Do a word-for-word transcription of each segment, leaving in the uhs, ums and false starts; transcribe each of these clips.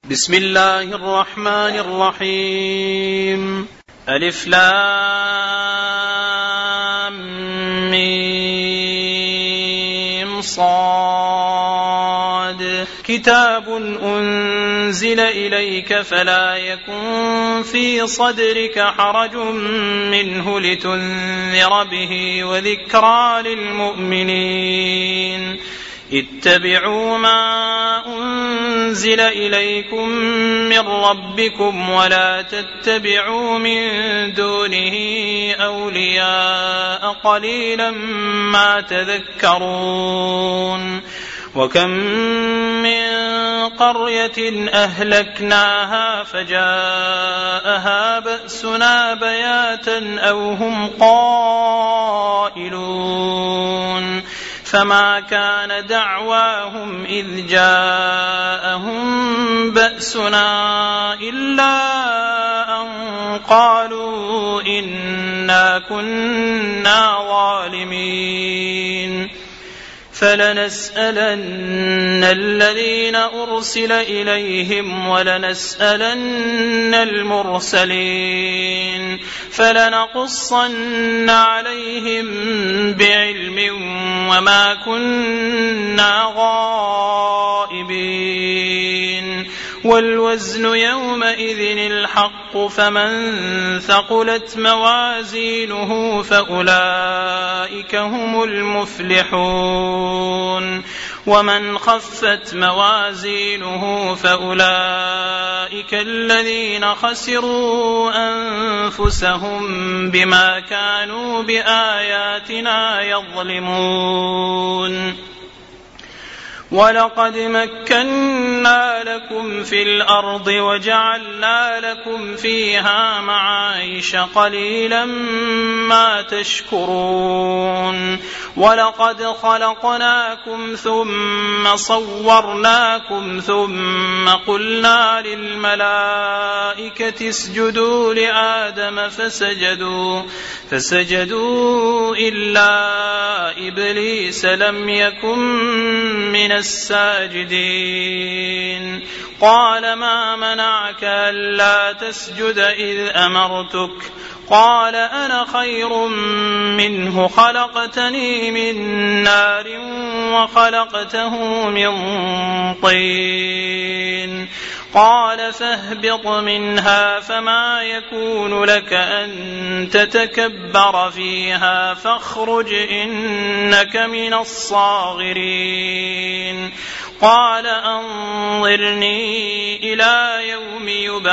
بسم الله الرحمن الرحيم. ألف لام ميم صاد. كتاب أنزل إليك فلا يكن في صدرك حرج منه لتنذر به وذكرى للمؤمنين. اتبعوا ما أنزل إليكم من ربكم ولا تتبعوا من دونه أولياء قليلا ما تذكرون. وكم من قرية أهلكناها فجاءها بأسنا بياتا أو هم قائلون فما كان دعواهم إذ جاءهم بأسنا إلا أن قالوا إنا كنا ظالمين. فلنسألن الذين أرسل إليهم ولنسألن المرسلين فلنقصن عليهم بعلم وما كنا غائبين. والوزن يومئذ الحق فمن ثقلت موازينه فأولئك هم المفلحون. ومن خفت موازينه فأولئك الذين خسروا أنفسهم بما كانوا بآياتنا يظلمون. ولقد مكنا لكم في الأرض وجعلنا لكم فيها معايش قليلا ما تشكرون. ولقد خلقناكم ثم صورناكم ثم قلنا للملائكة اسجدوا لآدم فسجدوا فسجدوا إلا إبليس لم يكن من الساجدين. قال ما منعك ألا تسجد إذ أمرتك؟ قال أنا خير منه خلقتني من نار وخلقته من طين. قال فاهبط منها فما يكون لك أن تتكبر فيها فاخرج إنك من الصاغرين. قال أنظرني إلى يوم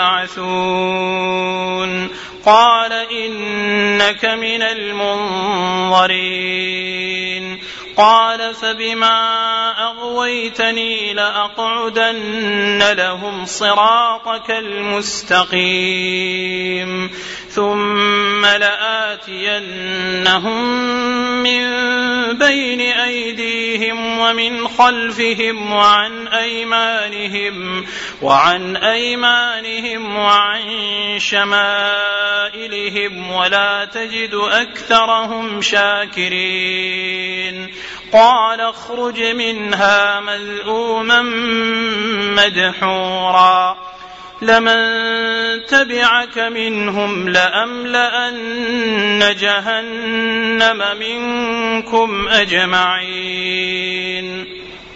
يبعثون. قال إنك من المنظرين. قال فبما أغويتني لأقعدن لهم صراطك المستقيم ثم لآتينهم من بين أيديهم ومن خلفهم وعن أيمانهم وعن أيمانهم وعن شمائلهم ولا تجد أكثرهم شاكرين. قال اخرج منها مذءوما مدحورا لمن تبعك منهم لأملأن جهنم منكم أجمعين.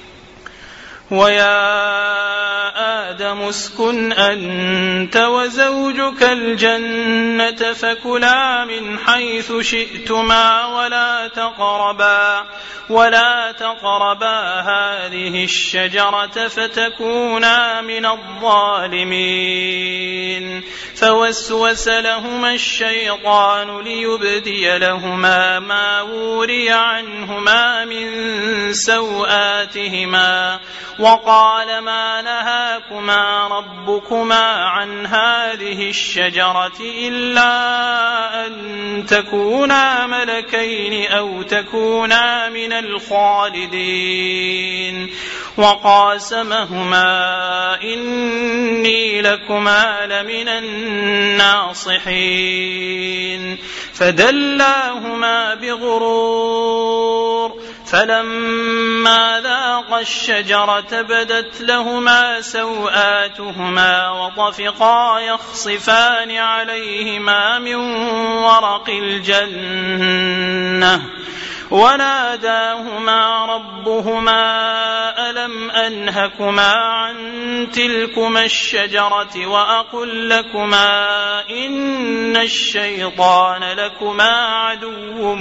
ويا آدم اسكن أنت وزوجك الجنة فكلا من حيث شئتما ولا تقربا ولا تقربا هذه الشجرة فتكونا من الظالمين. فوسوس لهما الشيطان ليبدي لهما ما وري عنهما من سوآتهما وقال ما نهاكما ربكما عن هذه الشجرة إلا أن تكونا ملكين أو تكونا من الخالدين. وقاسمهما إني لكما لمن الناصحين. فدلاهما بغرور فلما ذاقا الشجرة بدت لهما سوآتهما وطفقا يخصفان عليهما من ورق الجنة وناداهما ربهما ألم أنهكما عن تلكما الشجرة وأقل لكما إن الشيطان لكما عدو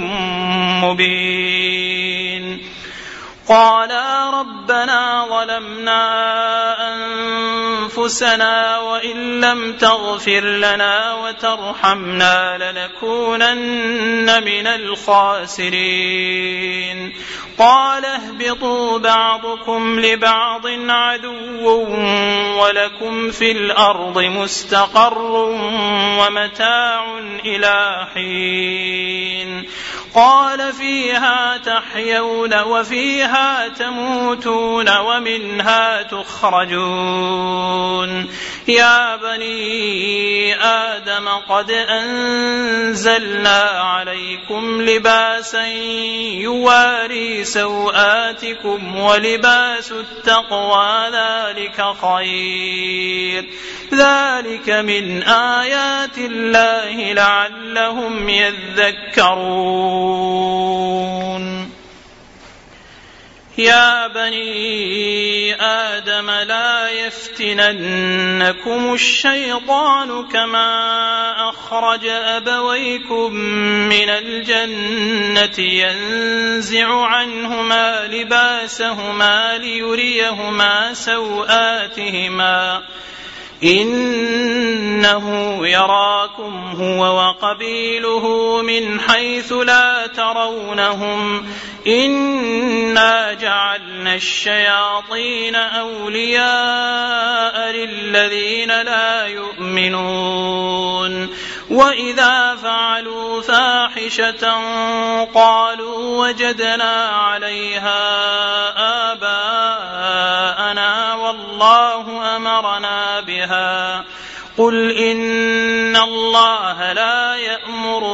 مبين قالا ربنا ظلمنا أنفسنا وإن لم تغفر لنا وترحمنا لنكونن من الخاسرين قال اهبطوا بعضكم لبعض عدو ولكم في الأرض مستقر ومتاع إلى حين قال فيها تحيون وفيها تموتون ومنها تخرجون يا بني آدم قد أنزلنا عليكم لباسا يواري سوآتكم ولباس التقوى ذلك خير ذلك من آيات الله لعلهم يذكرون يا بني آدم لا يفتننكم الشيطان كما أخرج أبويكم من الجنة ينزع عنهما لباسهما ليريهما سوآتهما إنه يراكم هو وقبيله من حيث لا ترونهم إنا جعلنا الشياطين أولياء للذين لا يؤمنون وإذا فعلوا فاحشة قالوا وجدنا عليها آباءنا والله أمرنا بها قل إن الله لا يأمر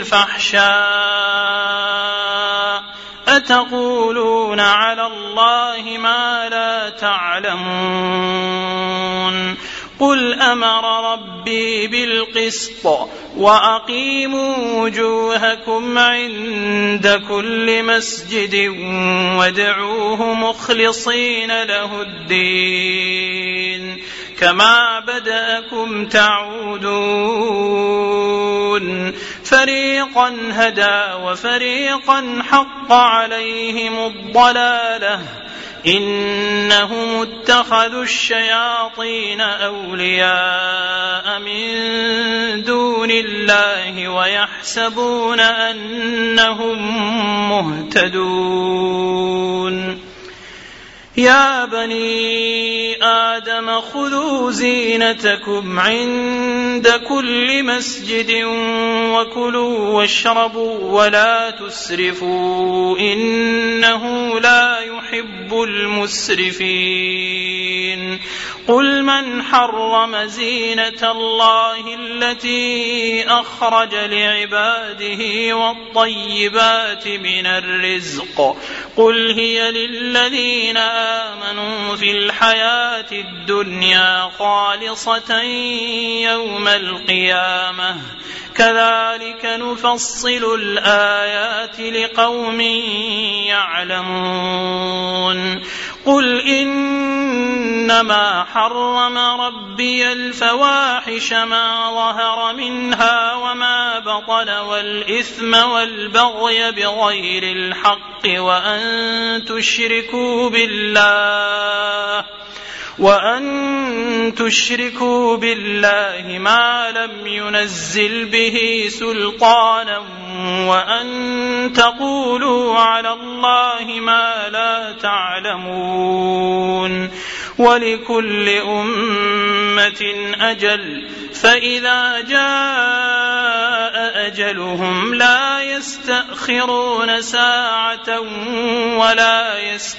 بالفحشاء أتقولون على الله ما لا تعلمون قل أمر ربي بالقسط وأقيموا وجوهكم عند كل مسجد وادعوه مخلصين له الدين كما بدأكم تعودون فريقا هدى وفريقا حق عليهم الضلالة إنهم اتخذوا الشياطين أولياء من دون الله ويحسبون أنهم مهتدون يا بني آدم خذوا زينتكم عند كل مسجد وكلوا واشربوا ولا تسرفوا إنه لا يحب المسرفين قل من حرم زينة الله التي أخرج لعباده والطيبات من الرزق قل هي للذين آمنوا في الحياة الدنيا خالصة يوم القيامة كذلك نفصل الآيات لقوم يعلمون قل إنما حرم ربي الفواحش ما ظهر منها وما بطن والإثم والبغي بغير الحق وأن تشركوا بالله وأن تشركوا بالله ما لم ينزل به سلطانا وأن تقولوا على الله ما لا تعلمون ولكل أمة أجل فإذا جاء أجلهم لا يستأخرون ساعة ولا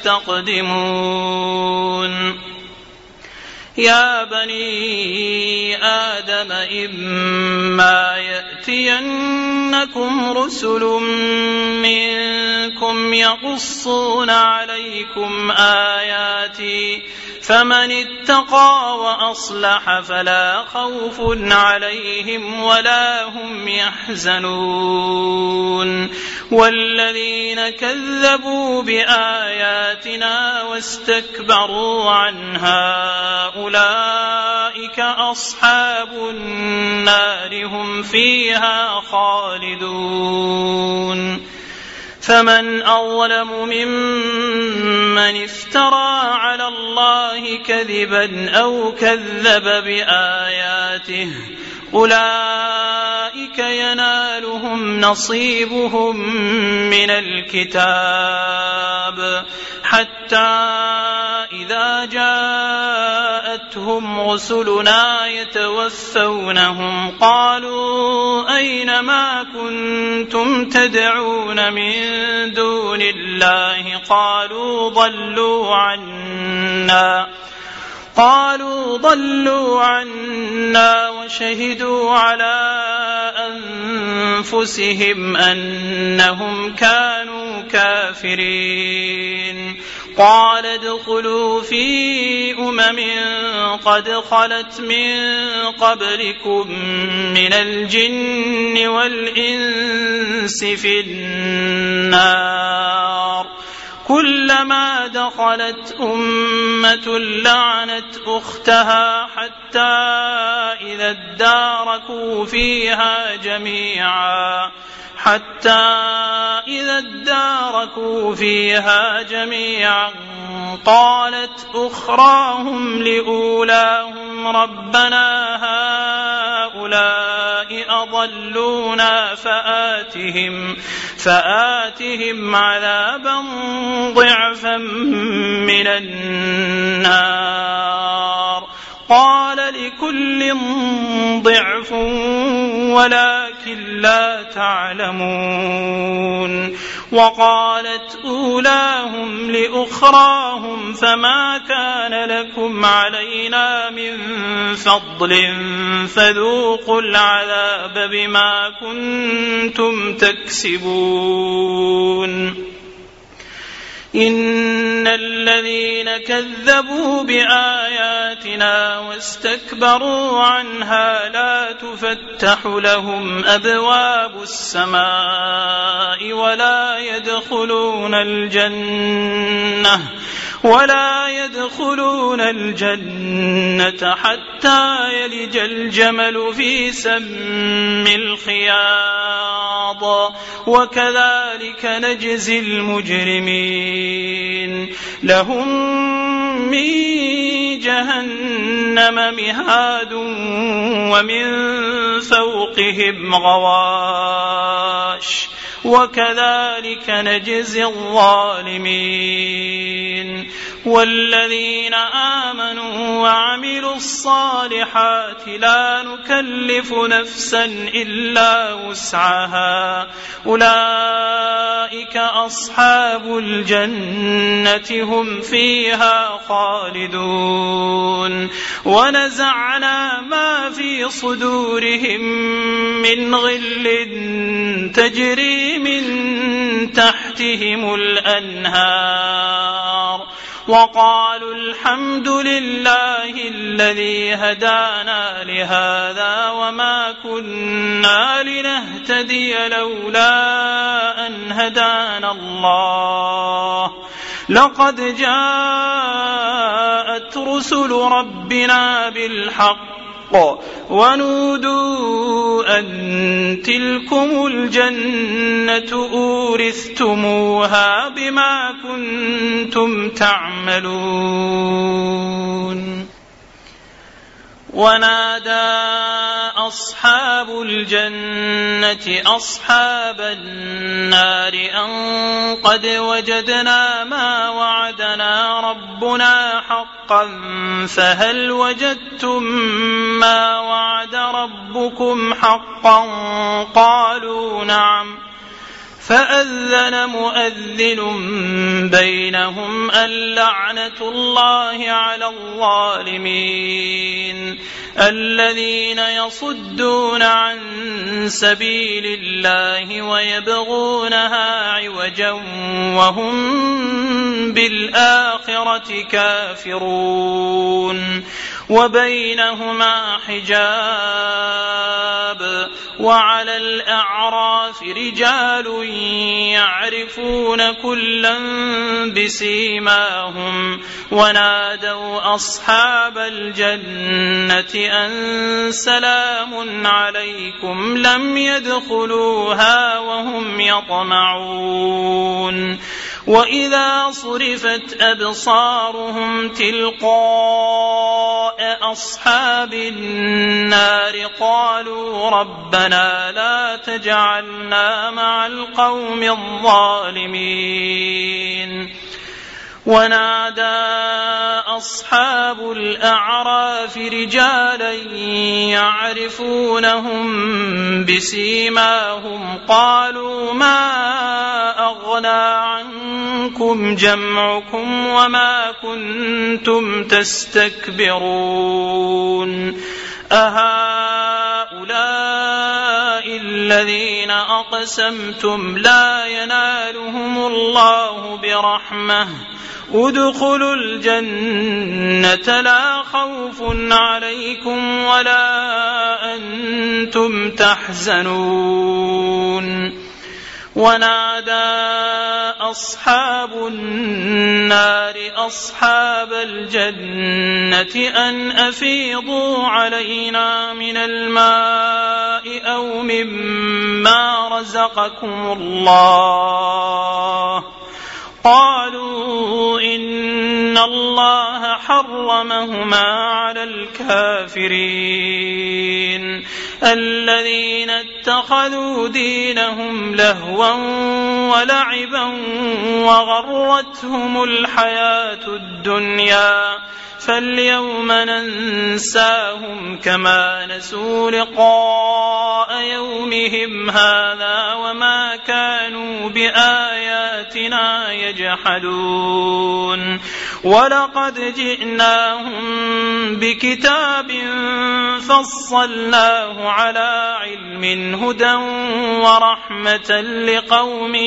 يستقدمون يا بني آدم إما يأتي يأتينكم رسل منكم يقصون عليكم آياتي فمن اتقى وأصلح فلا خوف عليهم ولا هم يحزنون والذين كذبوا بآياتنا واستكبروا عنها أولئك أصحاب النار هم فيها خالدون فمن أظلم ممن افترى على الله كذبا أو كذب بآياته أولئك ينالهم نصيبهم من الكتاب حتى إذا جاءتهم رسلنا يتوفونهم قالوا أين ما كنتم تدعون من دون الله قالوا ضلوا عنا قالوا ضلوا عنا وشهدوا على أنفسهم أنهم كانوا كافرين قال ادخلوا في أمم قد خلت من قبلكم من الجن والإنس في النار كلما دخلت أمة لعنت أختها حتى إذا اداركوا فيها جميعا حتى إذا اداركوا فيها جميعا قالت أخراهم لأولاهم ربنا هؤلاء أضلونا فآتهم فآتهم عذابا ضعفا من النار قال لكل ضعف ولكن لا تعلمون وقالت أولاهم لأخراهم فما كان لكم علينا من فضل فذوقوا العذاب بما كنتم تكسبون إن الذين كذبوا بآياتنا واستكبروا عنها لا تفتح لهم أبواب السماء ولا يدخلون الجنة ولا يدخلون الجنة حتى يلج الجمل في سم الخياط وكذلك نجزي المجرمين لهم من جهنم مهاد ومن فوقهم غواش وكذلك نجزي الظالمين والذين آمنوا وعملوا الصالحات لا نكلف نفسا إلا وسعها أولئك أصحاب الجنة هم فيها خالدون ونزعنا ما في صدورهم من غل تجري من تحتهم الأنهار وقالوا الحمد لله الذي هدانا لهذا وما كنا لنهتدي لولا أن هدانا الله لقد جاءت رسل ربنا بالحق ونودوا أن تلكم الجنة أورثتموها بما كنتم تعملون ونادى أصحاب الجنة أصحاب النار أن قد وجدنا ما وعدنا ربنا حقا فهل وجدتم ما وعد ربكم حقا قالوا نعم فأذن مؤذن بينهم اللعنة الله على الظالمين الذين يصدون عن سبيل الله ويبغونها عوجا وهم بالآخرة كافرون وبينهما حجاب وعلى الأعراف رجال يعرفون كلا بسيماهم ونادوا أصحاب الجنة أن سلام عليكم لم يدخلوها وهم يطمعون وإذا صرفت أبصارهم تلقاء أصحاب النار قالوا ربنا لا تجعلنا مع القوم الظالمين ونادى أصحاب الأعراف رجالا يعرفونهم بسيماهم قالوا ما أغنى عنكم جمعكم وما كنتم تستكبرون أهؤلاء الذين أقسمتم لا ينالهم الله برحمة ادخلوا الجنة لا خوف عليكم ولا أنتم تحزنون ونادى أصحاب النار أصحاب الجنة أن أفيضوا علينا من الماء أو مما رزقكم الله قالوا إن الله حرمهما على الكافرين الذين اتخذوا دينهم لهوا ولعبا وغرتهم الحياة الدنيا فاليوم ننساهم كما نسوا لقاء يومهم هذا وما كانوا بآياتنا يجحدون ولقد جئناهم بكتاب فصلناه على علم هدى ورحمة لقوم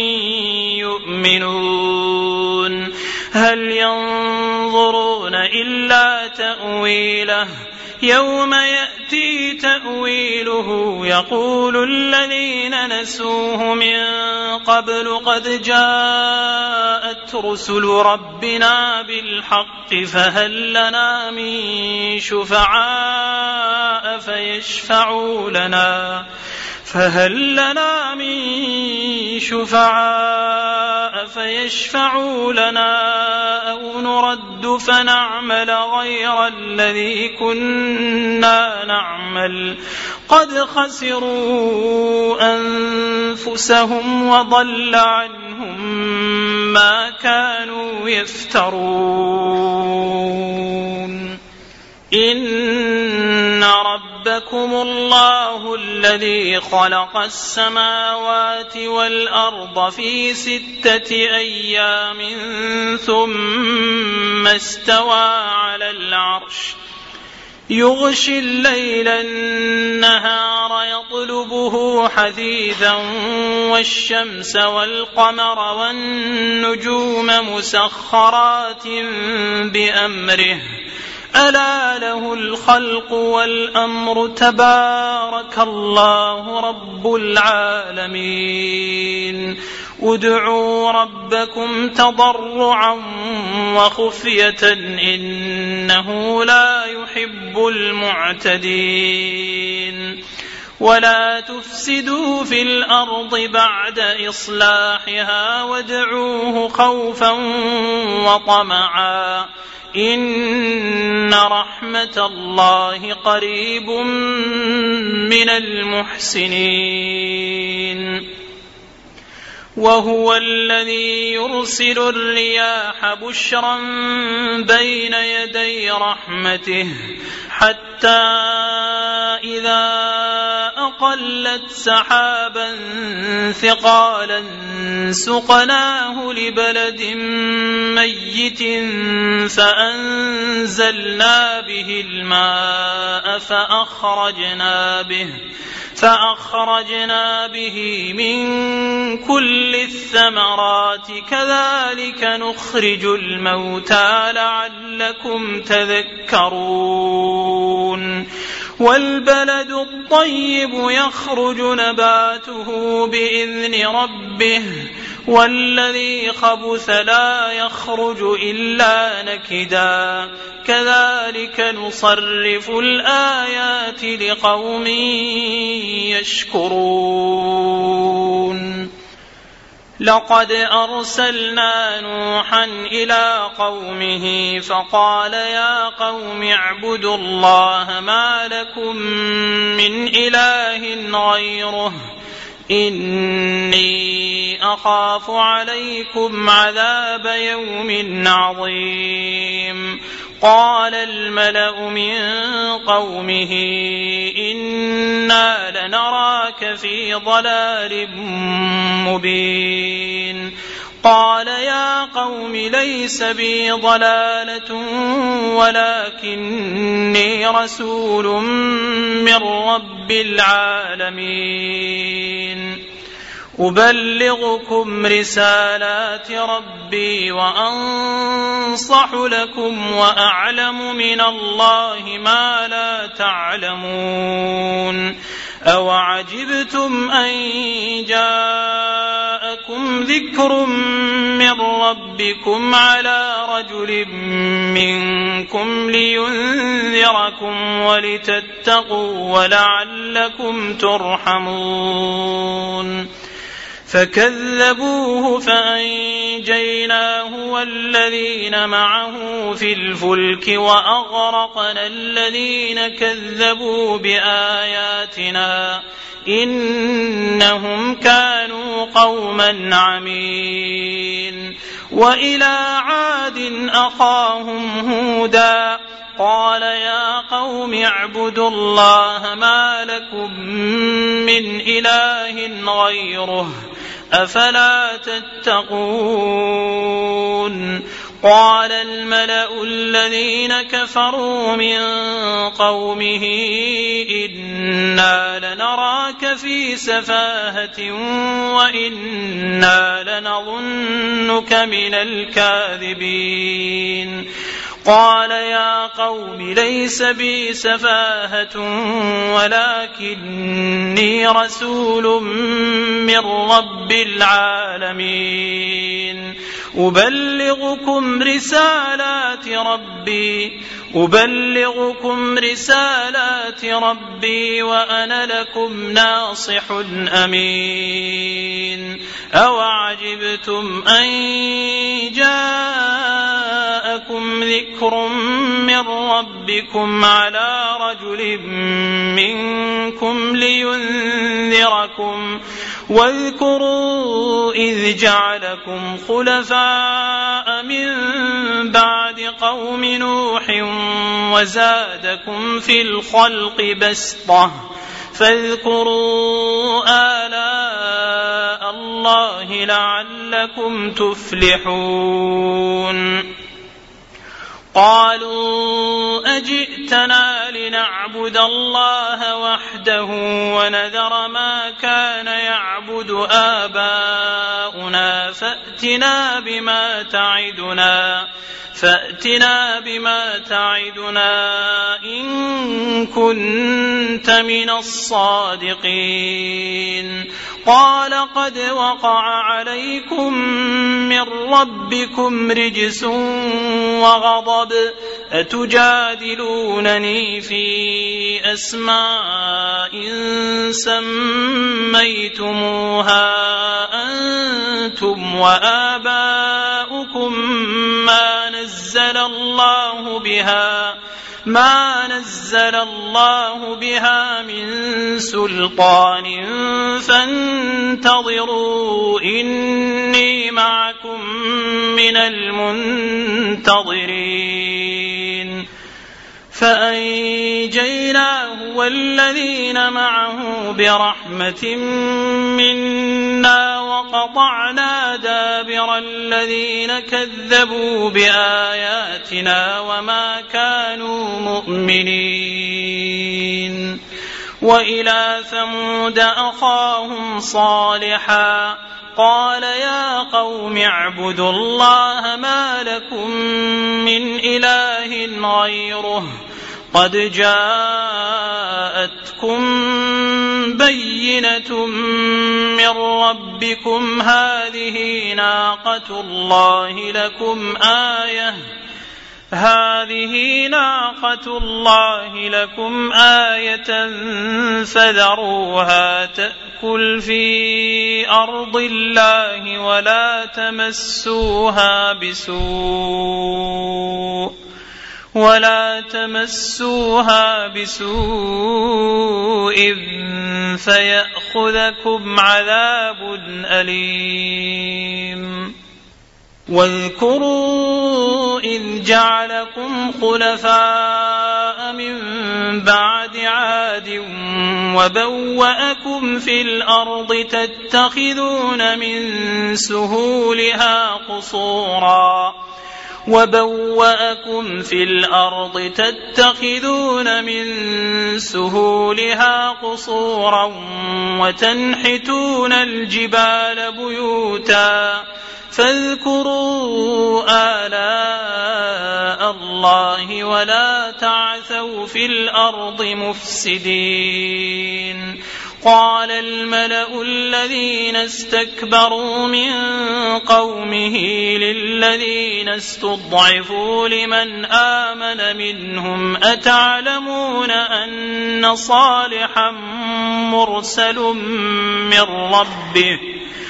يؤمنون هل ينظرون إلا تأويله يوم يأتي تأويله يقول الذين نسوه من قبل قد جاءت رسل ربنا بالحق فهل لنا من شفعاء فيشفعوا لنا فهل لنا من شفعاء فيشفعوا لنا أو نرد فنعمل غير الذي كنا نعمل قد خسروا أنفسهم وضل عنهم ما كانوا يفترون إن ربكم الله الذي خلق السماوات والأرض في ستة أيام ثم استوى على العرش يغشي الليل النهار يطلبه حثيثا والشمس والقمر والنجوم مسخرات بأمره ألا له الخلق والأمر تبارك الله رب العالمين ادعوا ربكم تضرعا وخفية إنه لا يحب المعتدين ولا تفسدوا في الأرض بعد إصلاحها وادعوه خوفا وطمعا إن رحمة الله قريب من المحسنين وهو الذي يرسل الرياح بشرا بين يدي رحمته حتى إذا أقلت سحابا ثقالا سقناه لبلد ميت فأنزلنا به الماء فأخرجنا به فأخرجنا به من كل الثمرات كذلك نخرج الموتى لعلكم تذكرون والبلد الطيب يخرج نباته بإذن ربه والذي خبث لا يخرج إلا نكدا كذلك نصرف الآيات لقوم يشكرون لقد أرسلنا نوحا إلى قومه فقال يا قوم اعبدوا الله ما لكم من إله غيره إني أخاف عليكم عذاب يوم عظيم قال الملأ من قومه إنا لنراك في ضلال مبين قال يا قوم ليس بي ضلالة ولكني رسول من رب العالمين أبلغكم رسالات ربي وأنصح لكم وأعلم من الله ما لا تعلمون أوعجبتم أن جاءكم ذكر من ربكم على رجل منكم لينذركم ولتتقوا ولعلكم ترحمون فكذبوه فأنجيناه والذين معه في الفلك وأغرقنا الذين كذبوا بآياتنا إنهم كانوا قوما عمين وإلى عاد أخاهم هودا قال يا قوم اعبدوا الله ما لكم من إله غيره أفلا تتقون قال الملأ الذين كفروا من قومه إنا لنراك في سفاهة وإنا لنظنك من الكاذبين قال يا قوم ليس بي سفاهة ولكني رسول من رب العالمين أبلغكم رسالات ربي أبلغكم رسالات ربي وأنا لكم ناصح أمين أوعجبتم أن جاءكم ذكر من ربكم على رجل منكم لينذركم واذكروا إذ جعلكم خلفاء من بعد قوم نوح وزادكم في الخلق بسطة فاذكروا آلاء الله لعلكم تفلحون قالوا أجئتنا لنعبد الله وحده ونذر ما كان يعبد آباؤنا فأتنا بما تعدنا فأتنا بما تعدنا إن كنت من الصادقين قال قد وقع عليكم من ربكم رجس وغضب أتجادلونني في أسماء سميتموها أنتم وآباؤكم ما نزل الله بها ما نزل الله بها من سلطان فانتظروا إني معكم من المنتظرين فأنجيناه والذين معه برحمة منا وقطعنا دابر الذين كذبوا بآياتنا وما كانوا مؤمنين. وإلى ثمود أخاهم صالحا قال يا قوم اعبدوا الله ما لكم من إله غيره قد جاءتكم بينة من ربكم هذه ناقة الله لكم آية هذه ناقة الله لكم آية فذروها تأكل في أرض الله ولا تمسوها بسوء ولا تمسوها بسوء فيأخذكم عذاب أليم. واذكروا إذ جعلكم خلفاء من بعد عاد وبوأكم في الأرض تتخذون من سهولها قصورا وبوأكم في الأرض تتخذون من سهولها قصورا وتنحتون الجبال بيوتا فاذكروا آلاء الله ولا تعثوا في الأرض مفسدين. قال الملأ الذين استكبروا من قومه للذين استضعفوا لمن آمن منهم أتعلمون أن صالحا مرسل من ربه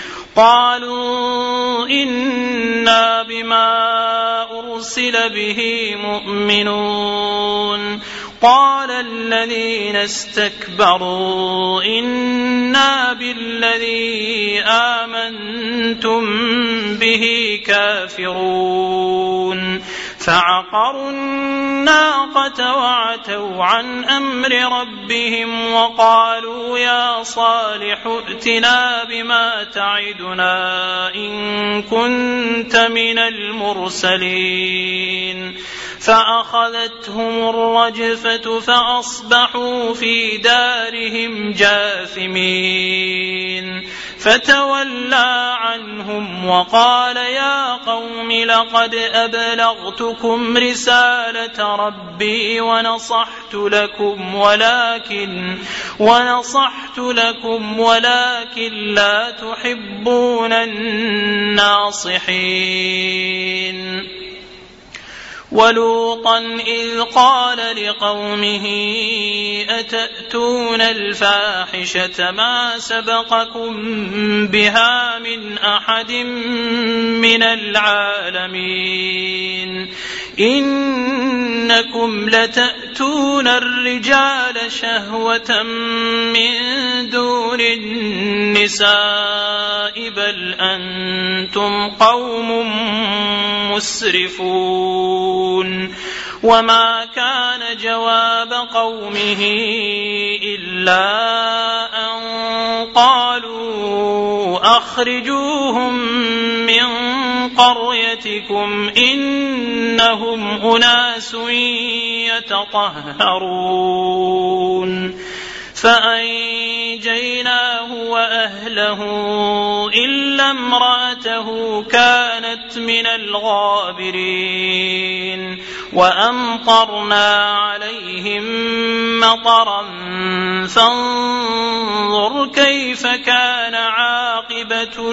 قالوا إنا بما أرسل به مؤمنون. قال الذين استكبروا إنا بالذي آمنتم به كافرون فعقروا الناقة وعتوا عن أمر ربهم وقالوا يا صالح ائتنا بما تعدنا إن كنت من المرسلين. فأخذتهم الرجفة فأصبحوا في دارهم جاثمين. فتولى عنهم وقال يا قوم لقد أبلغتكم رسالة ربي ونصحت لكم ولكن ونصحت لكم ولكن لا تحبون الناصحين. ولوطا إذ قال لقومه أتأتون الفاحشة ما سبقكم بها من أحد من العالمين إنكم لتأتون الرجال شهوة من دون النساء بل أنتم قوم مسرفون. وما كان جواب قومه إلا أن قالوا أخرجوهم من قريتكم إنهم أناس يتطهرون. فأنجيناه وأهله إلا امرأته كانت من الغابرين. وأمطرنا عليهم مطرا فانظر كيف كان عاقبة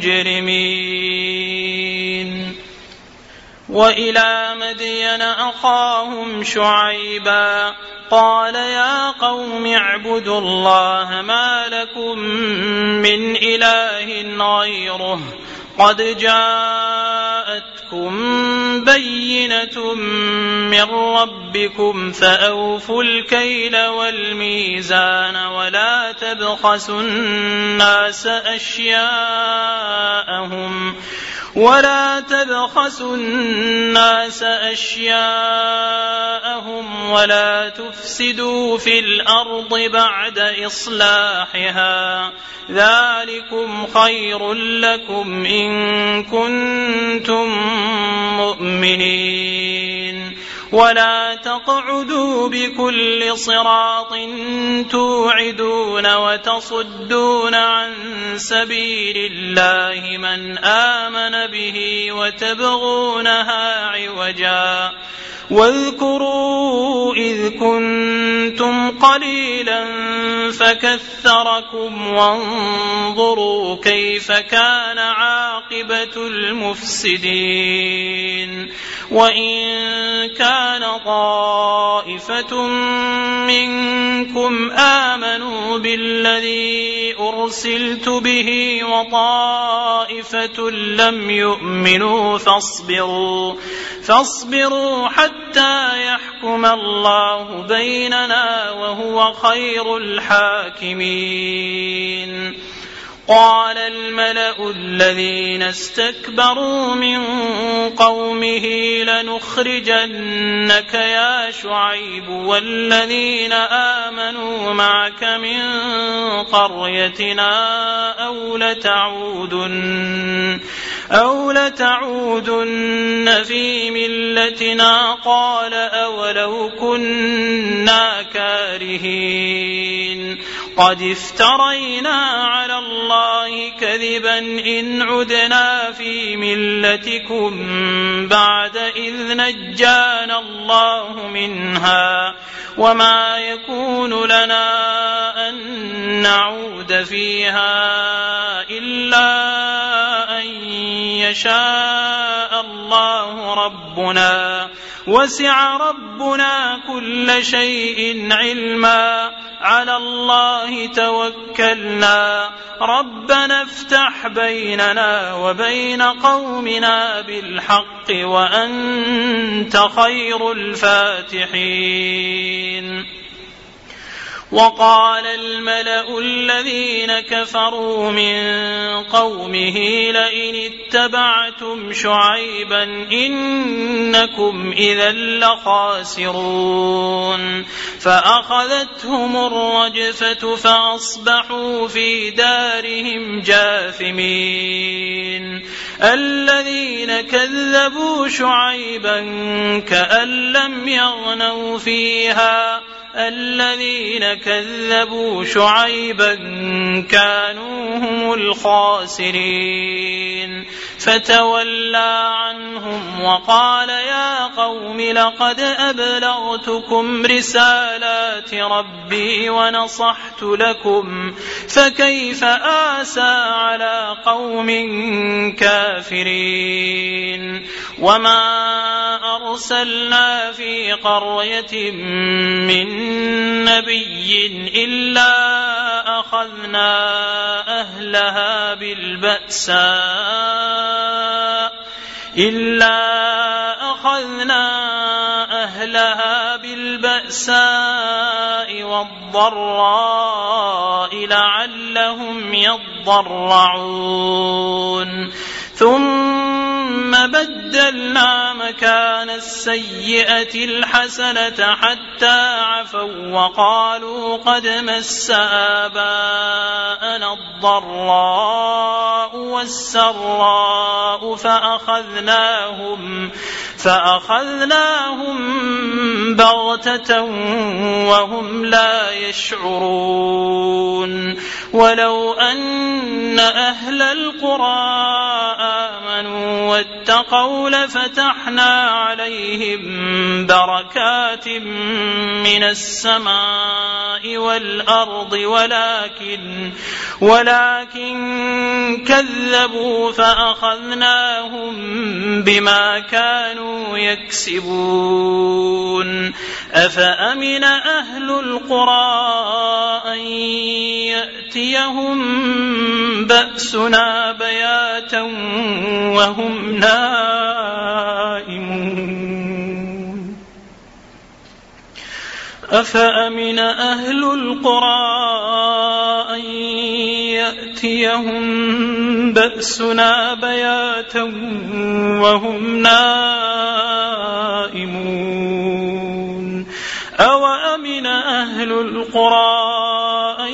المجرمين. وإلى مدين أخاهم شعيبا قال يا قوم اعبدوا الله ما لكم من إله غيره قد جاءتكم بينة من ربكم فأوفوا الكيل والميزان ولا تبخسوا الناس أشياءهم ولا تبخسوا الناس أشياءهم ولا تفسدوا في الأرض بعد إصلاحها ذلكم خير لكم إن كنتم مؤمنين ولا تقعدوا بكل صراط توعدون وتصدون عن سبيل الله من آمن به وتبغونها عوجا واذكروا إذ كنتم قليلا فكثركم وانظروا كيف كان عاقبة المفسدين وإن كان طائفة منكم آمنوا بالذي أرسلت به وطائفة لم يؤمنوا فاصبروا فاصبروا حتى يحكم الله بيننا وهو خير الحاكمين قال الملأ الذين استكبروا من قومه لنخرجنك يا شعيب والذين آمنوا معك من قريتنا أو لتعودن أو لتعودن في ملتنا قال أولو كنا كارهين قد افترينا على الله كذبا إن عدنا في ملتكم بعد إذ نجانا الله منها وما يكون لنا أن نعود فيها إلا أن يشاء الله ربنا وسع ربنا كل شيء علما على الله توكلنا ربنا افتح بيننا وبين قومنا بالحق وأنت خير الفاتحين وقال الملأ الذين كفروا من قومه لئن اتبعتم شعيبا إنكم إذا لخاسرون فأخذتهم الرجفة فأصبحوا في دارهم جاثمين الذين كذبوا شعيبا كأن لم يغنوا فيها الذين كذبوا شعيبا كانوا هم الخاسرين فتولى عنهم وقال يا قوم لقد أبلغتكم رسالات ربي ونصحت لكم فكيف آسى على قوم كافرين وما أرسلنا في قرية من نبي إلا أخذنا أهلها بالبأساء إلا أخذنا أهلها بالبأساء والضراء لعلهم يضرعون ثم بدلنا مكان السيئة الحسنة حتى عفوا وقالوا قد مس آباءنا الضراء والسراء فأخذناهم فأخذناهم بغتة وهم لا يشعرون ولو أن أهل القرى آمنوا واتقوا لفتحنا عليهم بركات من السماء والأرض ولكن ولكن كذبوا فأخذناهم بما كانوا يكسبون أفأمن أهل القرى أن يأتيهم بأسنا بياتا وهم نائمون أفأمن أهل القرى أن يأتيهم بأسنا بياتا وهم نائمون أوأمن أهل القرى أن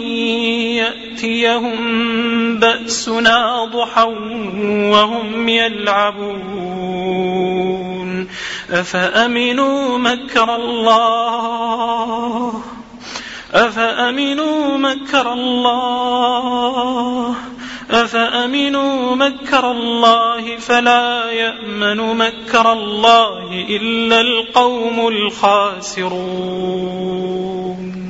يأتيهم بأسنا ضحى وهم يلعبون أفأمنوا مكر الله أفأمنوا مكر الله أفأمنوا مكر الله فلا يأمن مكر الله إلا القوم الخاسرون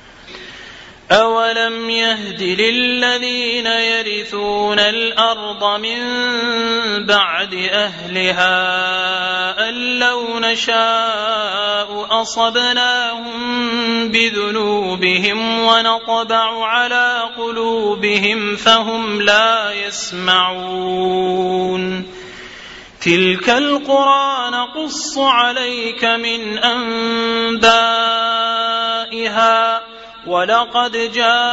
أولم يهد للذين يرثون الأرض من بعد أهلها أن لو نشاء أصبناهم بذنوبهم ونطبع على قلوبهم فهم لا يسمعون تلك القرى نقص عليك من أنبائها ولقد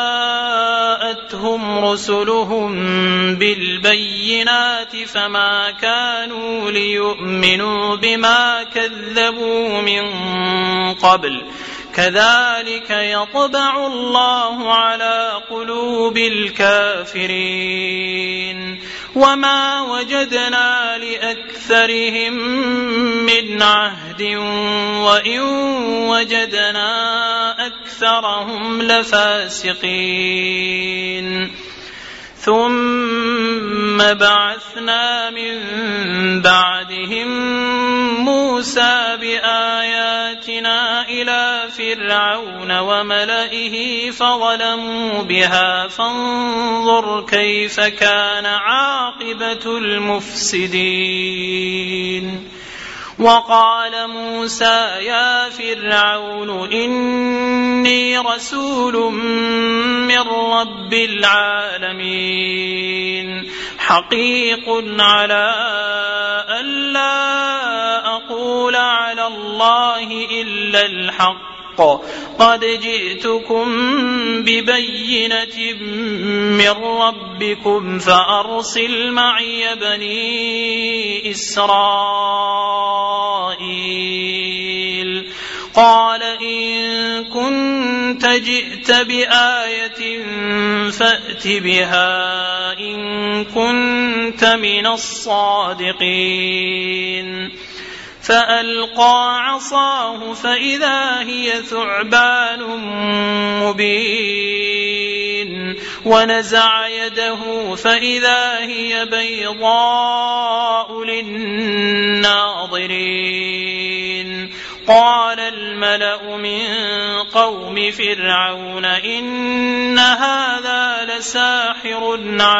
جاءتهم رسلهم بالبينات فما كانوا ليؤمنوا بما كذبوا من قبل كذلك يطبع الله على قلوب الكافرين وما وجدنا لأكثرهم من عهد وإن وجدنا أكثرهم لفاسقين ثم بعثنا من بعدهم موسى بآياتنا إلى فرعون وملئه فظلموا بها فانظر كيف كان عاقبة المفسدين وقال موسى يا فرعون إني رسول من رب العالمين حقيق على ألا أقول على الله إلا الحق قد جئتكم ببينة من ربكم فأرسل معي بني إسرائيل قال إن كنت جئت بآية فأت بها إن كنت من الصادقين فألقى عصاه فإذا هي ثعبان مبين ونزع يده فإذا هي بيضاء للناظرين قال الملأ من قوم فرعون إن هذا لساحر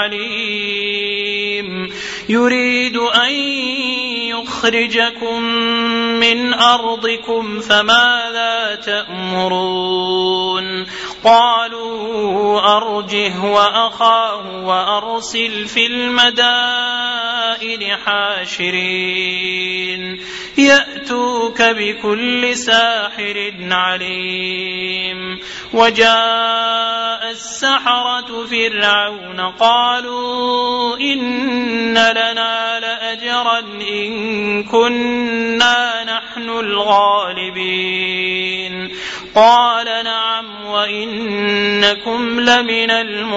عليم يريد أن يخرجكم من أرضكم فماذا تأمرون قالوا أرجه وأخاه وأرسل في المدائن حاشرين يأتوك بكل ساحر عليم وجاء السحرة فرعون قالوا إن لنا لأجرا إن كنا نحن الغالبين قال نعم وإنكم لمن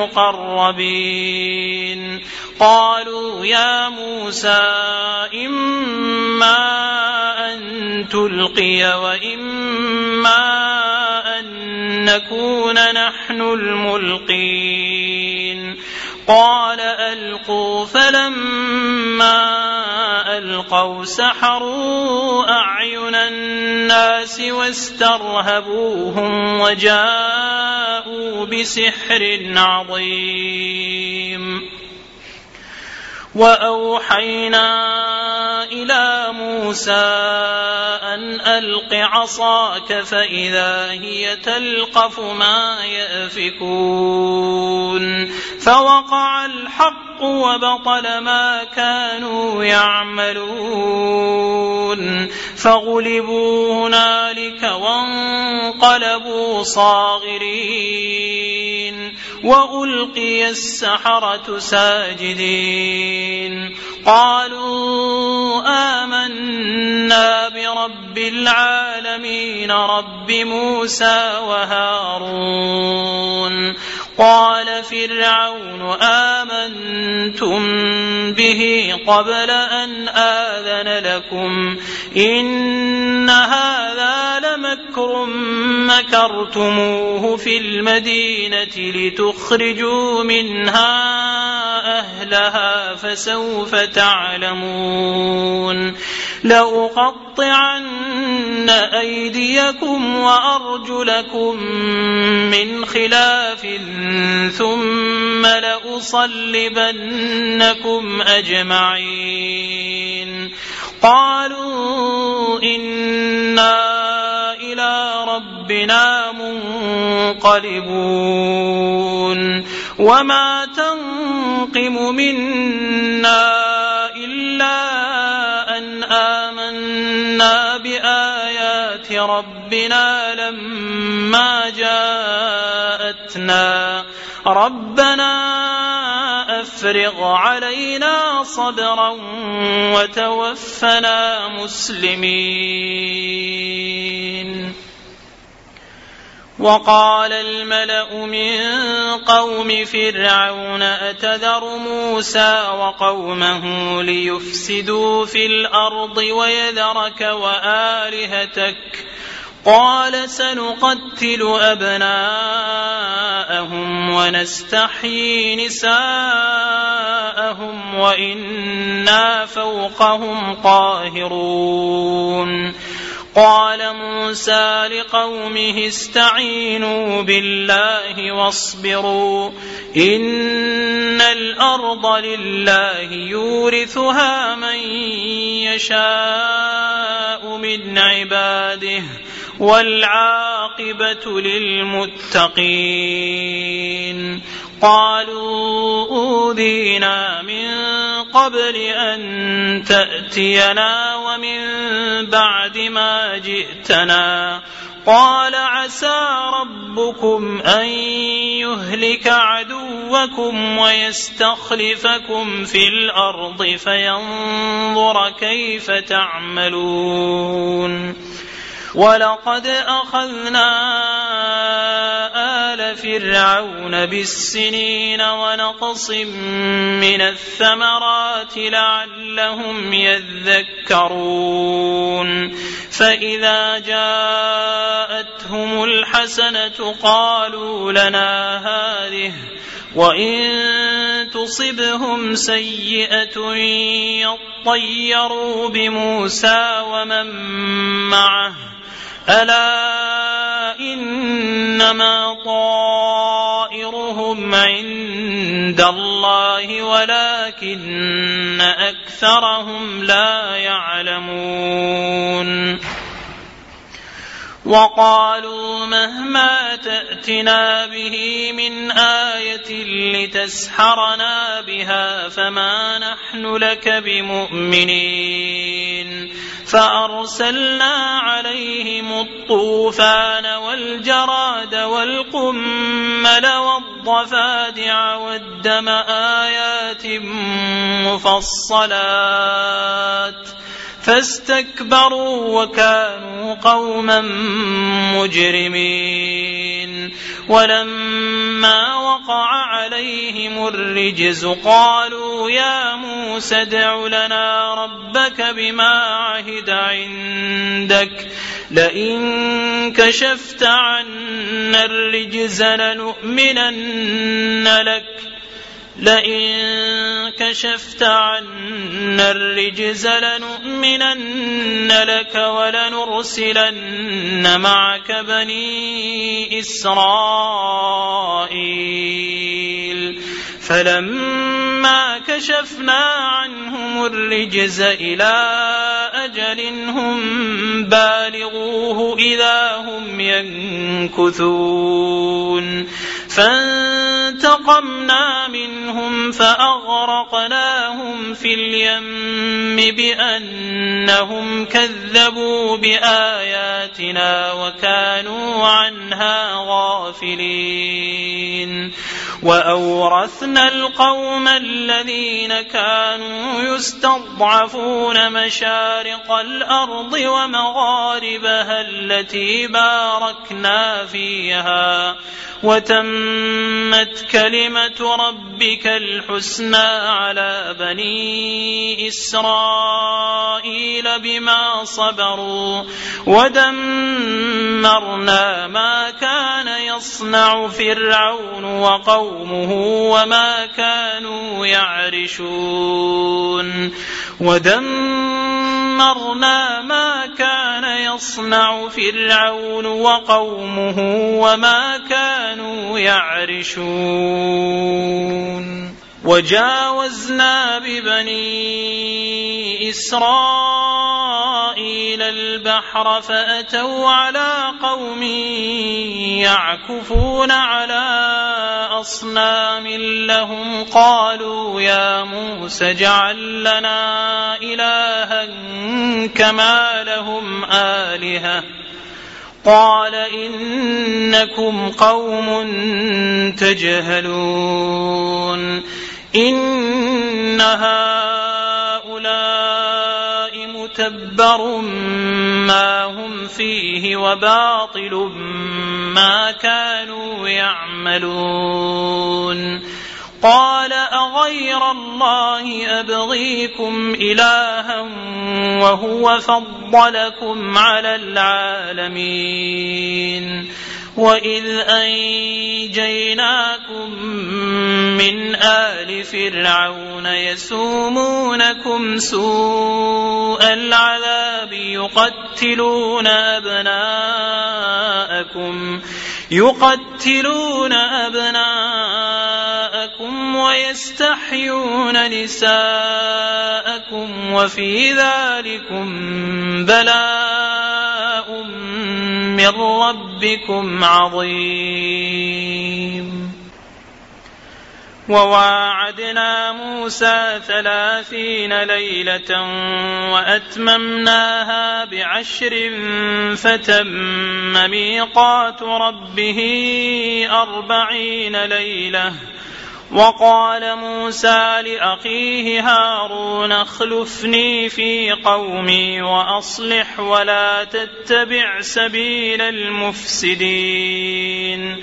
المقربين قالوا يا موسى إما أن تلقي وإما أن نكون نحن الملقين قال ألقوا فلما ألقوا سحروا أعين الناس واسترهبوهم وجاءوا بسحر عظيم وأوحينا إلى موسى أن ألق عصاك فإذا هي تلقف ما يأفكون فوقع الحق الحق وبطل ما كانوا يعملون فغلبوا هنالك وانقلبوا صاغرين وألقي السحرة ساجدين قالوا آمنا برب العالمين رب موسى وهارون قال فرعون آمنتم به قبل أن آذن لكم إن هذا لمكر مكرتموه في المدينة لتخرجوا منها أهلها فسوف تعلمون لأقطعن أيديكم وأرجلكم من خلاف ثم لأصلبنكم أجمعين قالوا إنا إلى ربنا منقلبون وما تنقم منا إلا أن آمنا بآيات ربنا لما جاءتنا ربنا أفرغ علينا صبرا وتوفنا مسلمين. وقال الملأ من قوم فرعون أتذر موسى وقومه ليفسدوا في الأرض ويذرك وآلهتك قال سنقتل أبناءهم ونستحيي نساءهم وإنا فوقهم قاهرون. قال موسى لقومه استعينوا بالله واصبروا إن الأرض لله يورثها من يشاء من عباده والعاقبة للمتقين. قالوا أوذينا من قبل أن تأتينا ومن بعد ما جئتنا قال عسى ربكم أن يهلك عدوكم ويستخلفكم في الأرض فينظر كيف تعملون. ولقد أخذنا آل فرعون بالسنين ونقص من الثمرات لعلهم يذكرون. فإذا جاءتهم الحسنة قالوا لنا هذه وإن تصبهم سيئة يطيروا بموسى ومن معه ألا إنما طائرهم عند الله ولكن أكثرهم لا يعلمون. وقالوا مهما تأتنا به من آية لتسحرنا بها فما نحن لك بمؤمنين. فأرسلنا عليهم الطوفان والجراد والقمل والضفادع والدم آيات مفصلات فاستكبروا وكانوا قوما مجرمين. ولما وقع عليهم الرجز قالوا يا موسى ادع لنا ربك بما عهد عندك لئن كشفت عنا الرجز لنؤمنن لك لئن كشفت عنا الرجز لنؤمنن لك ولنرسلن معك بني إسرائيل. فلما كشفنا عنهم الرجز إلى أجل هم بالغوه إذا هم ينكثون. فانتظروا فانتقمنا منهم فأغرقناهم في اليم بأنهم كذبوا بآياتنا وكانوا عنها غافلين وأورثنا القوم الذين كانوا يستضعفون مشارق الأرض ومغاربها التي باركنا فيها وتمت كلمة ربك الحسنى على بني إسرائيل بما صبروا ودمرنا ما كان يصنع فرعون وقومه وما كانوا يعرشون ودمرنا ما كان يصنع فرعون وقومه وما كانوا يعرشون وجاوزنا ببني إسرائيل البحر فأتوا على قوم يعكفون على أصنام لهم قالوا يا موسى اجعل لنا إلها كما لهم آلهة قال إنكم قوم تجهلون إن هؤلاء متبر ما هم فيه وباطل ما كانوا يعملون قال أغير الله أبغيكم إلها وهو فضلكم على العالمين وإذ أنجيناكم من آل فرعون يسومونكم سوء العذاب يقتلون أبناءكم يقتلون أبناءكم ويستحيون نساءكم وفي ذلكم بلاء من ربكم عظيم وواعدنا موسى ثلاثين ليلة وأتممناها بعشر فتم ميقات ربه أربعين ليلة وقال موسى لأخيه هارون اخلفني في قومي وأصلح ولا تتبع سبيل المفسدين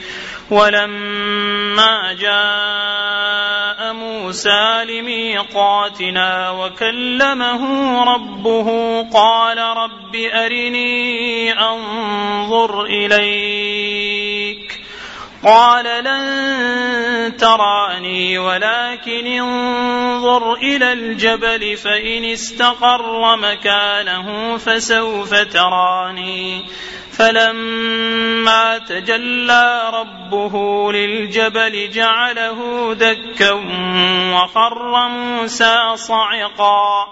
ولما جاء موسى لميقاتنا وكلمه ربه قال رب أرني أنظر إليك قال لن تراني ولكن انظر إلى الجبل فإن استقر مكانه فسوف تراني فلما تجلى ربه للجبل جعله دكا وخر موسى صعقا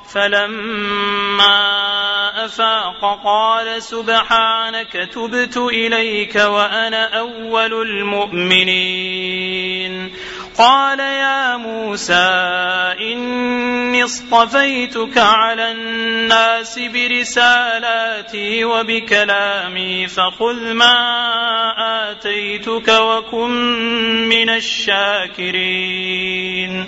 فلما أفاق قال سبحانك تبت إليك وأنا أول المؤمنين قال يا موسى إني اصطفيتك على الناس برسالاتي وبكلامي فخذ ما آتيتك وكن من الشاكرين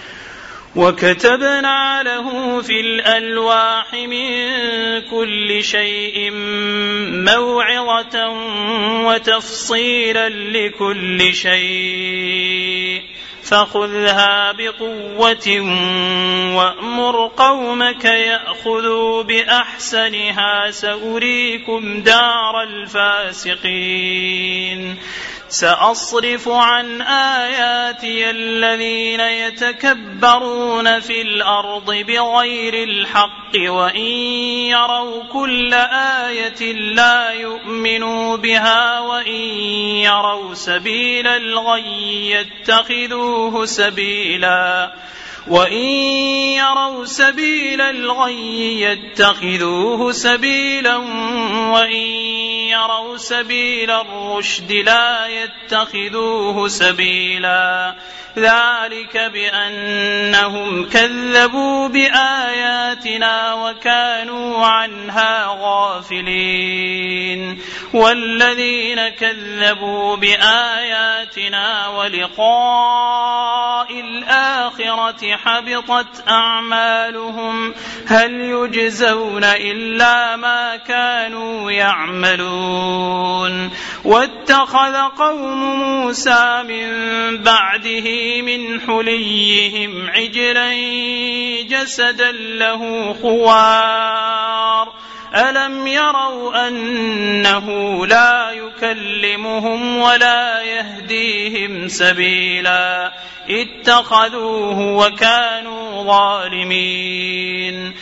وكتبنا له في الألواح من كل شيء موعظة وتفصيلا لكل شيء فخذها بقوة وأمر قومك يأخذوا بأحسنها سأريكم دار الفاسقين سأصرف عن آياتي الذين يتكبرون في الأرض بغير الحق وإن يروا كل آية لا يؤمنوا بها وإن يروا سبيل الغي يتخذوه سبيلا وإن يروا سبيل الغي يتخذوه سبيلا وإن يروا سبيل الرشد لا يتخذوه سبيلا ذلك بأنهم كذبوا بآياتنا وكانوا عنها غافلين والذين كذبوا بآياتنا ولقاء الآخرة حبطت أعمالهم هل يجزون إلا ما كانوا يعملون واتخذ قوم موسى من بعده من حليهم عجلا جسدا له خوار ألم يروا أنه لا يكلمهم ولا يهديهم سبيلا اتخذوه وكانوا ظالمين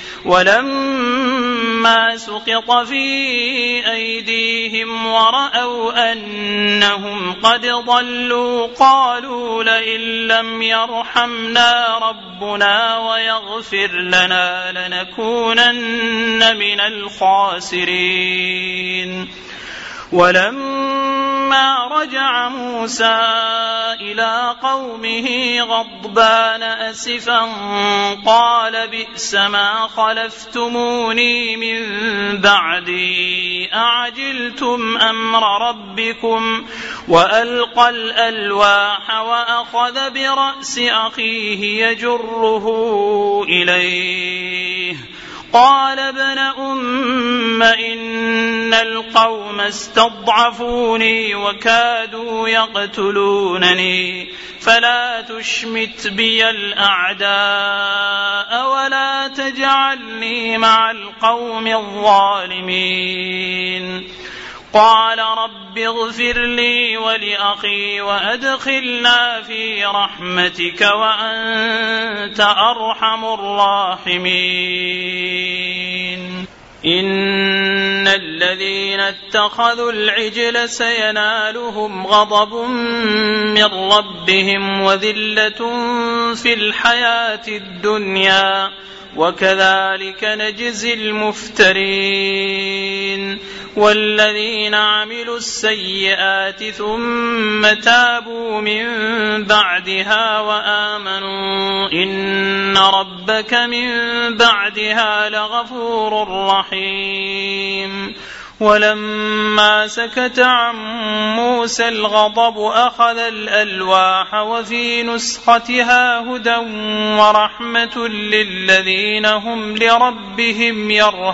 ولما سقط في أيديهم ورأوا أنهم قد ضلوا قالوا لئن لم يرحمنا ربنا ويغفر لنا لنكونن من الخاسرين ولما رجع موسى إلى قومه غضبان أسفا قال بئس ما خلفتموني من بعدي أعجلتم أمر ربكم وألقى الألواح وأخذ برأس أخيه يجره إليه قال ابن أم إن القوم استضعفوني وكادوا يقتلونني فلا تشمت بي الأعداء ولا تجعلني مع القوم الظالمين قال رب اغفر لي ولأخي وأدخلنا في رحمتك وأنت أرحم الراحمين إن الذين اتخذوا العجل سينالهم غضب من ربهم وذلة في الحياة الدنيا وكذلك نجزي المفترين والذين عملوا السيئات ثم تابوا من بعدها وآمنوا إن ربك من بعدها لغفور رحيم ولما سكت عن موسى الغضب أخذ الألواح وفي نسختها هدى ورحمة للذين هم لربهم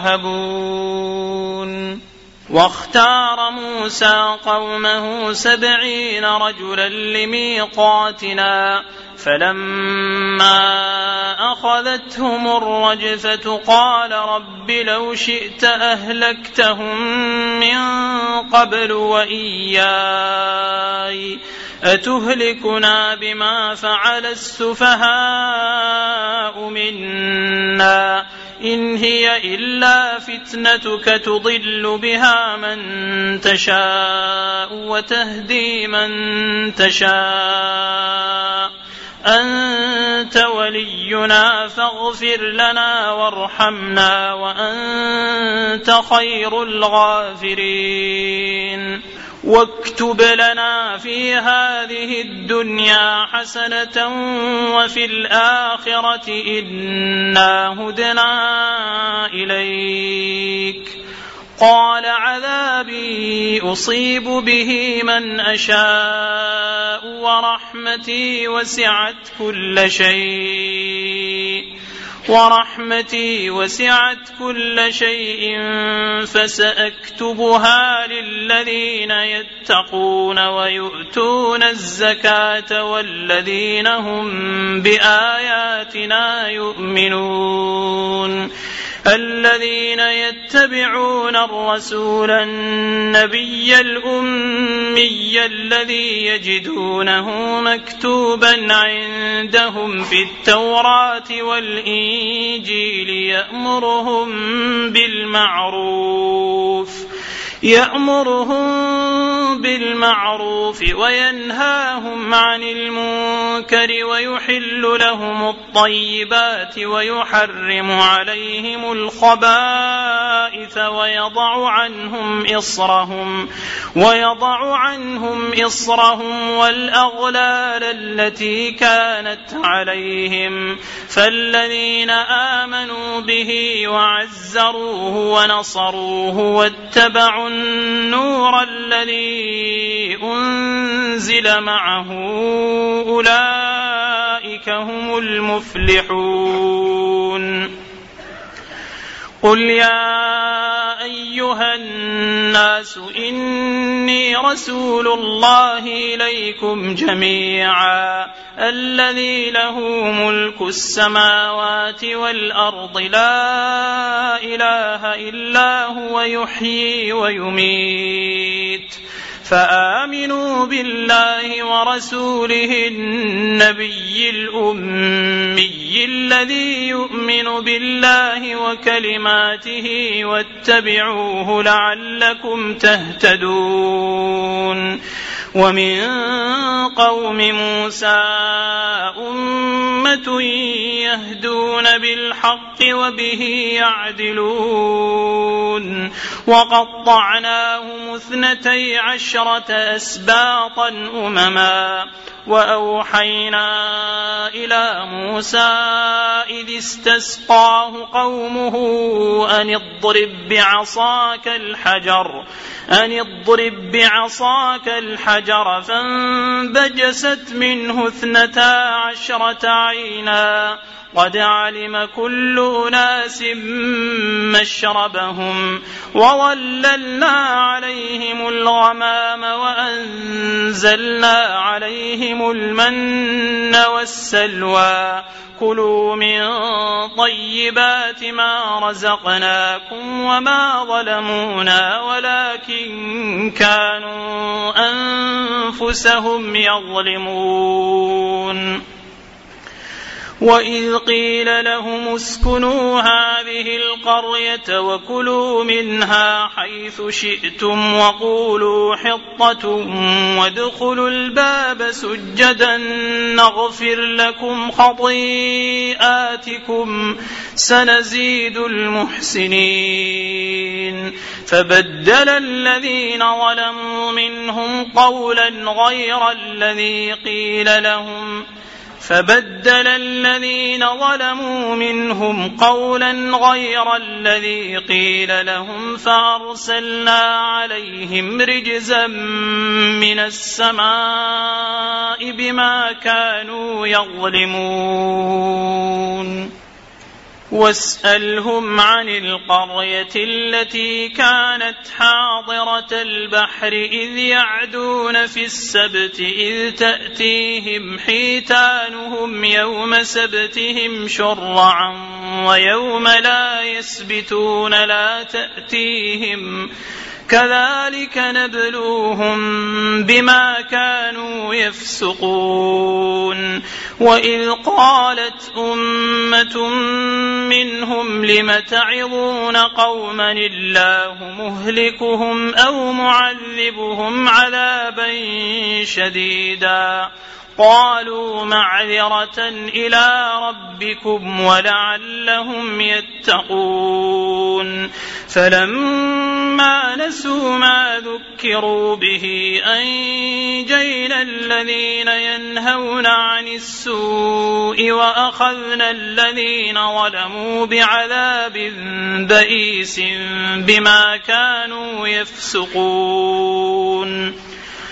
يرهبون واختار موسى قومه سبعين رجلا لميقاتنا فلما أخذتهم الرجفة قال رب لو شئت أهلكتهم من قبل وإياي أتهلكنا بما فعل السفهاء منا إن هي إلا فتنتك تضل بها من تشاء وتهدي من تشاء أنت ولينا فاغفر لنا وارحمنا وأنت خير الغافرين واكتب لنا في هذه الدنيا حسنة وفي الآخرة إنا هدنا إليك قال عذابي أصيب به من أشاء ورحمتي وسعت كل شيء ورحمتي وسعت كل شيء فسأكتبها للذين يتقون ويؤتون الزكاة والذين هم بآياتنا يؤمنون الذين يتبعون الرسول النبي الأمي الذي يجدونه مكتوبا عندهم في التوراة والإنجيل يأمرهم بالمعروف يأمرهم بالمعروف وينهاهم عن المنكر ويحل لهم الطيبات ويحرم عليهم الخبائث ويضع عنهم إصرهم ويضع عنهم إصرهم والأغلال التي كانت عليهم فالذين آمنوا به وعزروه ونصروه واتبعوا النور الذي أنزل معه أولئك هم المفلحون. قل يا أيها الناس إني رسول الله إليكم جميعا الذي له ملك السماوات والأرض لا إله إلا هو يحيي ويميت فآمنوا بالله ورسوله النبي الأمي الذي يؤمن بالله وكلماته واتبعوه لعلكم تهتدون. ومن قوم موسى أمة يهدون بالحق وبه يعدلون وقطعناهم اثنتي عشرة أسباطا أمما وأوحينا إلى موسى إذ استسقاه قومه أن اضرب بعصاك الحجر أن اضرب بعصاك الحجر فانبجست منه اثنتا عشرة عينا قد علم كل أناس مشربهم وظللنا عليهم الغمام وأنزلنا عليهم المن والسلوى كلوا من طيبات ما رزقناكم وما ظلمونا ولكن كانوا أنفسهم يظلمون. وإذ قيل لهم اسكنوا هذه القرية وكلوا منها حيث شئتم وقولوا حطة وادخلوا الباب سجدا نغفر لكم خطيئاتكم سنزيد المحسنين. فبدل الذين ظلموا منهم قولا غير الذي قيل لهم فبدل الذين ظلموا منهم قولا غير الذي قيل لهم فأرسلنا عليهم رجزا من السماء بما كانوا يظلمون. واسألهم عن القرية التي كانت حاضرة البحر إذ يعدون في السبت إذ تأتيهم حيتانهم يوم سبتهم شرعا ويوم لا يسبتون لا تأتيهم كذلك نبلوهم بما كانوا يفسقون. وإذ قالت أمة منهم لم تعظون قوما الله مهلكهم أو معذبهم عذابا شديدا قالوا معذرة إلى ربكم ولعلهم يتقون. فلما نسوا ما ذكروا به أنجينا الذين ينهون عن السوء وأخذنا الذين ظلموا بعذاب بئيس بما كانوا يفسقون.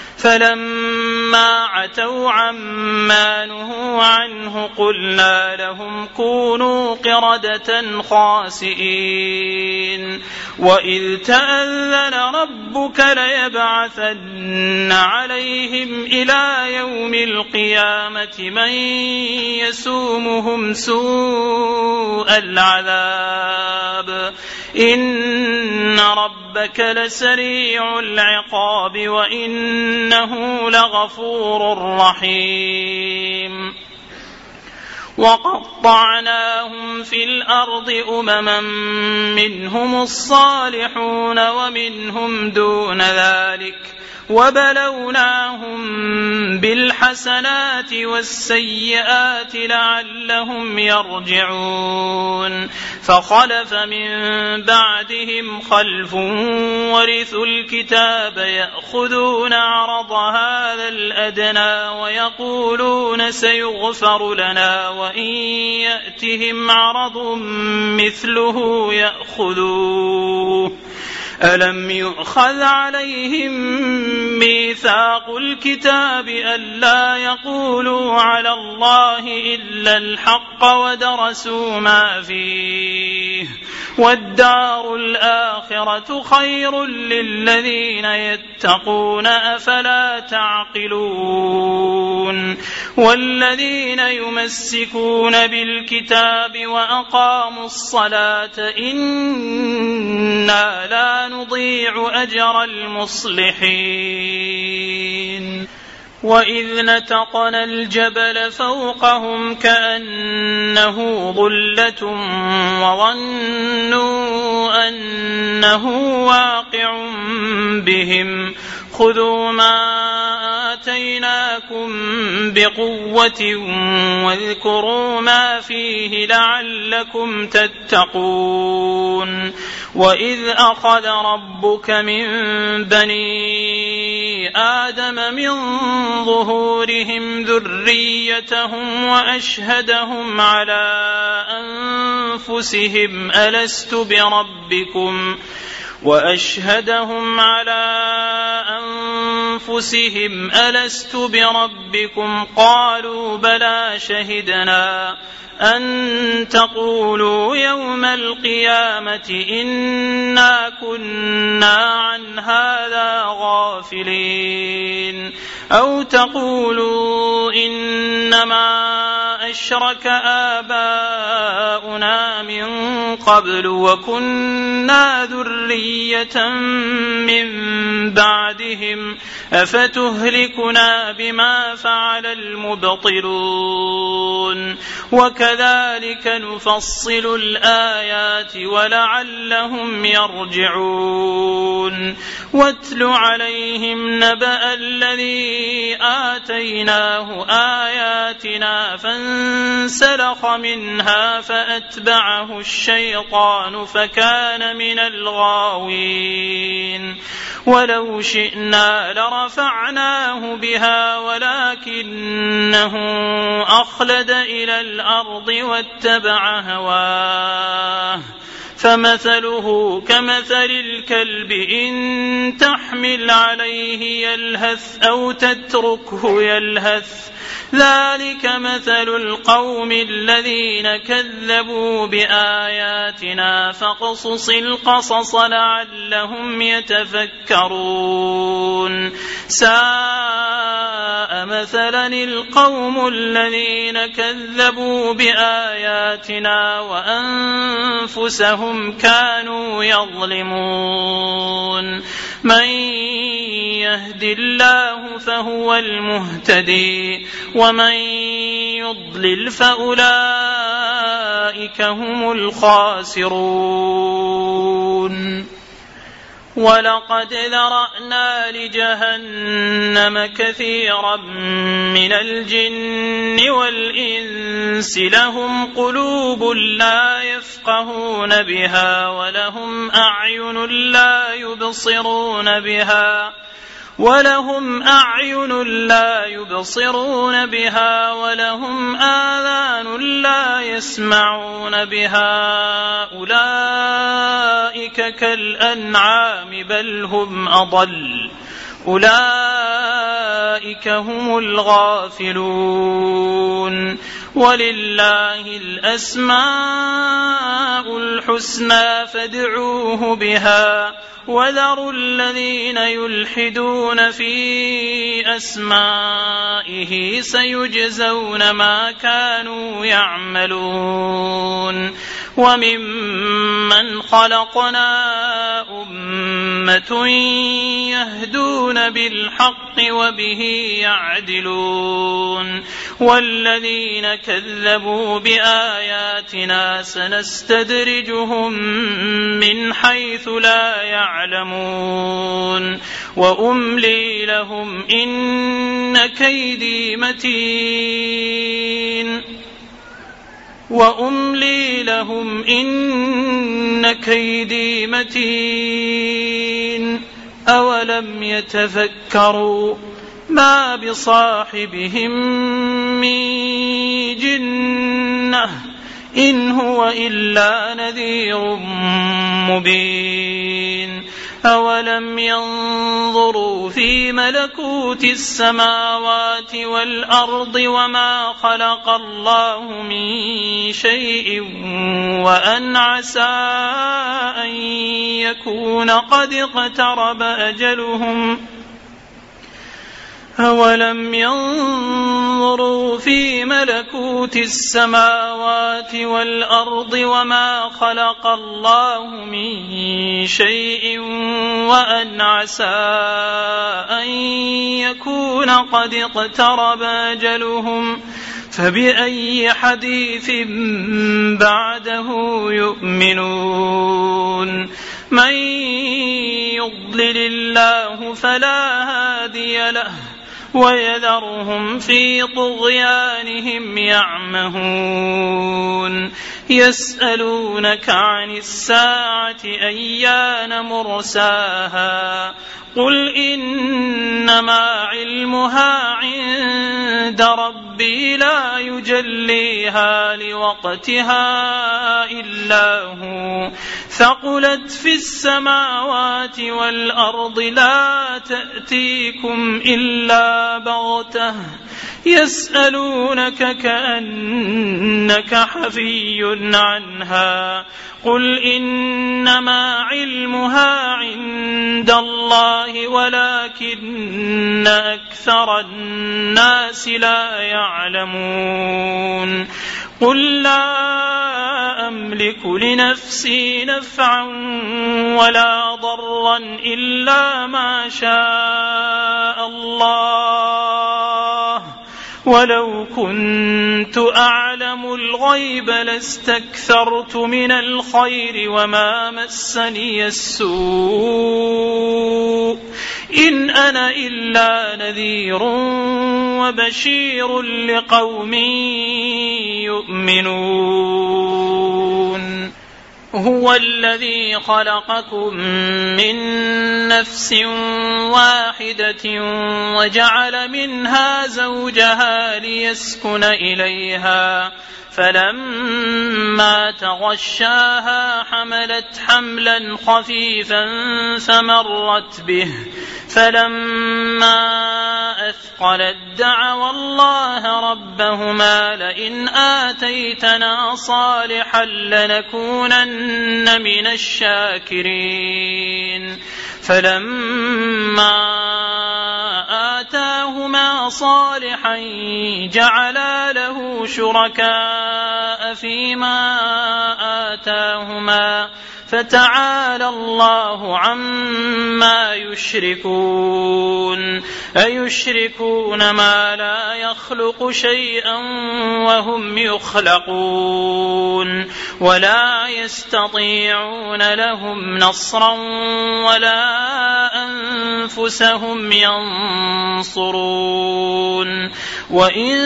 فلما عتوا عما نهوا عنه قلنا لهم كونوا قردة خاسئين. وإذ تأذن ربك ليبعثن عليهم إلى يوم القيامة من يسومهم سوء العذاب إن ربك لسريع العقاب وإنه لغفور رحيم. وقطعناهم في الأرض أمما منهم الصالحون ومنهم دون ذلك وبلوناهم بالحسنات والسيئات لعلهم يرجعون فخلف من بعدهم خلف ورثوا الكتاب يأخذون عرض هذا الأدنى ويقولون سيغفر لنا وإن يأتهم عرض مثله يأخذوه ألم يؤخذ عليهم ميثاق الكتاب ألا يقولوا على الله إلا الحق ودرسوا ما فيه والدار الآخرة خير للذين يتقون أفلا تعقلون والذين يمسكون بالكتاب وأقاموا الصلاة إنا لا نضيع أجر المصلحين وإذ نتقنا الجبل فوقهم كأنه ظلة وظنوا أنه واقع بهم خذوا ما آتيناكم بقوة واذكروا ما فيه لعلكم تتقون وإذ أخذ ربك من بني آدم من ظهورهم ذريتهم وأشهدهم على أنفسهم ألست بربكم وأشهدهم على أنفسهم ألست بربكم قالوا بلى شهدنا أن تقولوا يوم القيامة إنا كنا عن هذا غافلين أو تقولوا إنما أشرك آباؤنا من قبل وكنا ذرية من بعدهم أفتهلكنا بما فعل المبطلون وكذلك نفصل الآيات ولعلهم يرجعون واتل عليهم نبأ الذي آتيناه آياتنا فانسلخ منها فأتبعه الشيطان فكان من الغاوين ولو شئنا لرفعناه بها ولكنه أخلد إلى الأرض واتبع هواه فمثله كمثل الكلب إن تحمل عليه يلهث أو تتركه يلهث ذلك مثل القوم الذين كذبوا بآياتنا فاقصص القصص لعلهم يتفكرون ساء مثلا القوم الذين كذبوا بآياتنا وأنفسهم كانوا يظلمون من يهد الله فهو المهتدي ومن يضلل فأولئك هم الخاسرون ولقد ذرأنا لجهنم كثيرا من الجن والإنس لهم قلوب لا يفقهون بها ولهم أعين لا يبصرون بها ولهم أعين لا يبصرون بها ولهم آذان لا يسمعون بها أولئك كالأنعام بل هم أضل أولئك هم الغافلون ولله الأسماء الحسنى فادعوه بها وذروا الذين يلحدون في أسمائه سيجزون ما كانوا يعملون وممن خلقنا أمة أمة يهدون بالحق وبه يعدلون والذين كذبوا بآياتنا سنستدرجهم من حيث لا يعلمون وأملي لهم إن كيدي متين وأملي لهم إن كيدي متين أولم يتفكروا ما بصاحبهم من جنة إن هو إلا نذير مبين أولم ينظروا في ملكوت السماوات والأرض وما خلق الله من شيء وأن عسى أن يكون قد اقترب أجلهم أولم ينظروا في ملكوت السماوات والأرض وما خلق الله من شيء وأن عسى أن يكون قد اقترب أجلهم فبأي حديث بعده يؤمنون من يضلل الله فلا هادي له ويذرهم في طغيانهم يعمهون يسألونك عن الساعة أيان مرساها قل إنما علمها عند ربي لا يجليها لوقتها إلا هو ثقلت في السماوات والأرض لا تأتيكم إلا بغتة يسألونك كأنك حفي عنها قل إنما علمها عند الله ولكن أكثر الناس لا يعلمون قل لا أملك لنفسي نفعا ولا ضرا إلا ما شاء الله ولو كنت أعلم الغيب لاستكثرت من الخير وما مسني السوء إن أنا إلا نذير وبشير لقوم يؤمنون هو الذي خلقكم من نفس واحدة وجعل منها زوجها ليسكن إليها فلما تغشاها حملت حملا خفيفا فمرت به فلما أثقلت دعوا الله ربهما لئن آتيتنا صالحا لنكونن من الشاكرين فلما آتاهما صالحا جعلا له شركاء فيما آتاهما فتعالى الله عما يشركون أيشركون ما لا يخلق شيئا وهم يخلقون ولا يستطيعون لهم نصرا ولا أنفسهم ينصرون وإن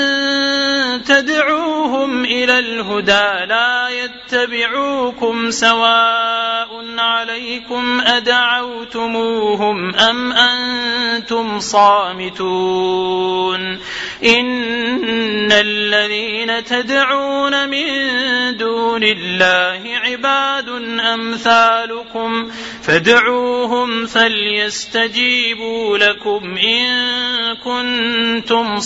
تدعوهم إلى الهدى لا يتبعوكم سواء عليكم أدعوتموهم أم أنتم صامتون إن الذين تدعون من دون الله عباد أمثالكم فادعوهم فليستجيبوا لكم إن كنتم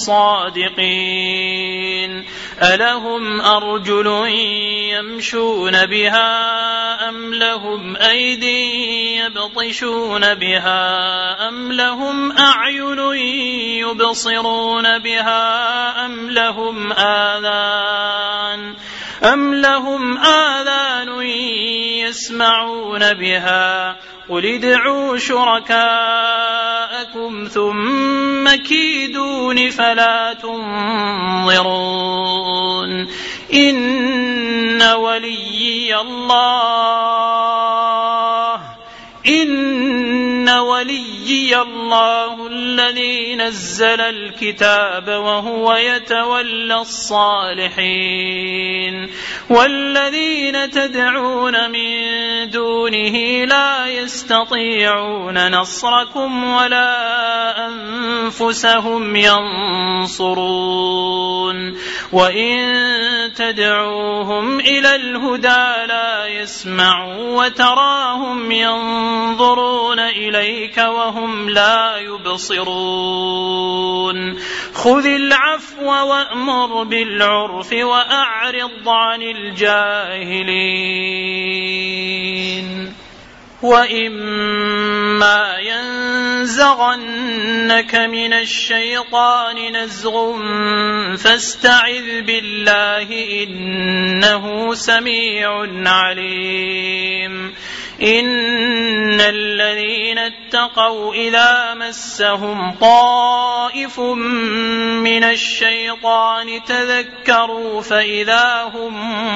صادقين ألهم أرجل يمشون بها أم لهم أيدي يبطشون بها أم لهم أعين يبصرون بها أم لهم آذان أم لهم آذان يسمعون بها قل ادعوا شركاءكم ثم كيدون فلا تنظرون إن وليي الله إن وليي الله الذي نزل الكتاب وهو يتولى الصالحين والذين تدعون من دونه لا يستطيعون نصركم ولا أنفسهم ينصرون وإن تدعوهم إلى الهدى لا يسمعوا وتراهم ينظرون إليك وهم لا يبصرون خذ العفو وأمر بالعرف وأعرض عن الجاهلين وإما ينزغنك من الشيطان نزغ فاستعذ بالله إنه سميع عليم إن الذين اتقوا إذا مسهم طائف من الشيطان تذكروا فإذا هم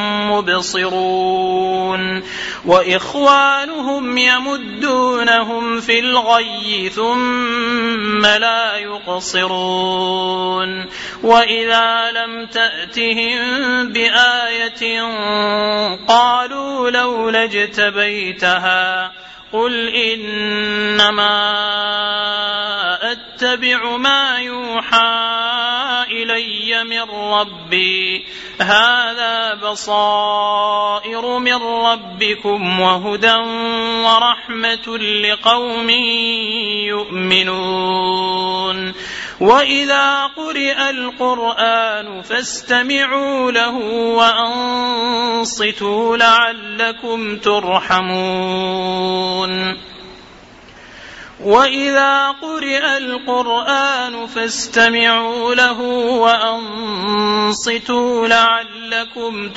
مبصرون وإخوانهم يمدونهم في الغي ثم لا يقصرون وإذا لم تأتهم بآية قالوا لولا اجتبيتها قل إنما أتبع ما يوحى إلي من ربي هذا بصائر من ربكم وهدى ورحمة لقوم يؤمنون وإذا قرئ القرآن فاستمعوا له وأنصتوا لعلكم ترحمون وإذا قرئ القرآن فاستمعوا له وأنصتوا لعلكم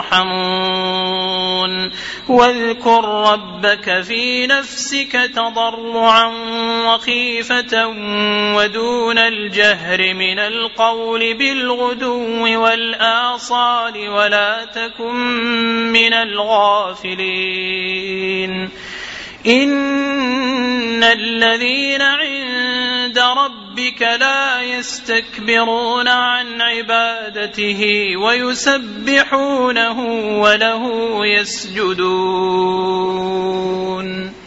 ترحمون واذكر ربك في نفسك تضرعا وخيفة ودون الجهر من القول بالغدو والآصال ولا تكن من الغافلين إن الذين عند ربك لا يستكبرون عن عبادته ويسبحونه وله يسجدون